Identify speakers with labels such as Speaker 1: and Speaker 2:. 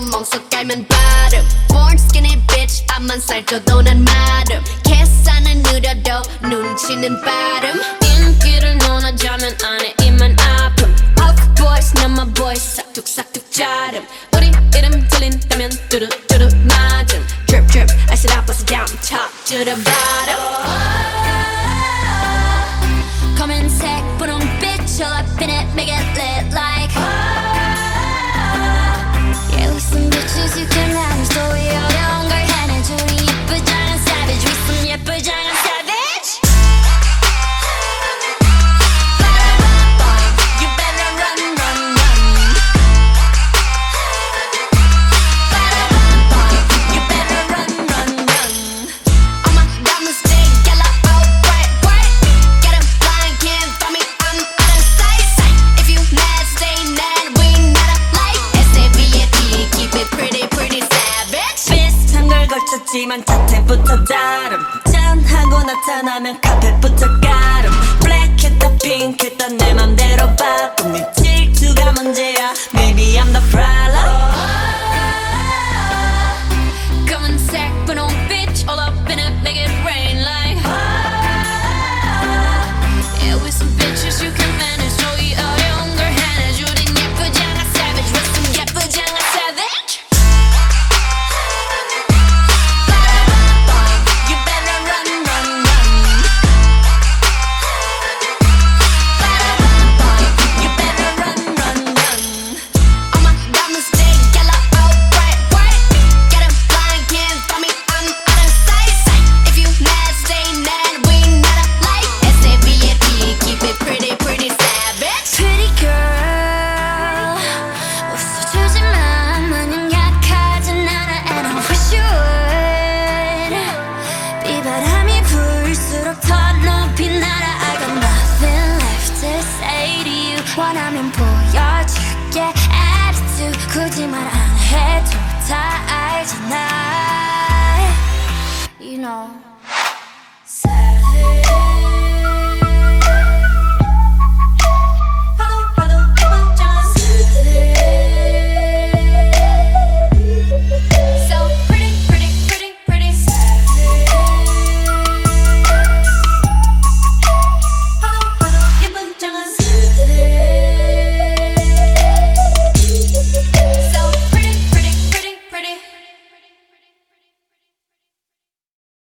Speaker 1: 멍석 깔면 바름 Born skinny bitch 앞만 살쪄도 난 마름 계산은 느려도 눈치는 빠름 인기를 논하자면 안에 입만 아픔 Puff boys 난 my boys 싹둑싹둑 자름 우리 이름 들린다면 뚜루뚜루 맞음 Drip drip I said I bust it down top to the bottom 검은색 분홍빛 all up in it make it lit like Yeah we some bitches you can manage 또 어려운 걸 해내줘 우리 예쁘장한 savage we some 예쁘장한 savage You better run run run You better run run run All my diamonds stay yellow oh bright bright Get 'em blind can't find me I'm out of sight If you mad stay mad we not alike S-A-V-A-D keep it pretty pretty savage
Speaker 2: 비슷한 걸 걸쳤지만 자태부터 다름 짠하고 나타나면 카펫부터 가름 블랙했다 핑크했다 내 맘대로 바꿈 네 질투가 문제야 Maybe I'm the problem
Speaker 1: 검은색 분홍빛 all up in it make it rain like Yeah with some bitches you can manage 또 이 어려운 걸 해내줘 우린 예쁘장한 savage with some 예쁘장한 savage
Speaker 2: You better run run run You better run run run
Speaker 1: All my diamonds stay yellow oh bright bright Get 'em blind can't find me I'm out of sight If you mad stay mad we not alike S-A-V-A-D keep it pretty pretty savage Pretty girl 웃어주지만 마냥 약하진 않아 And I wish you would 비바람이 불수록 더 높이 날아 I got nothing left to say to you 원하면 보여줄게 attitude 굳이 말 안 해도 다 알잖아 You know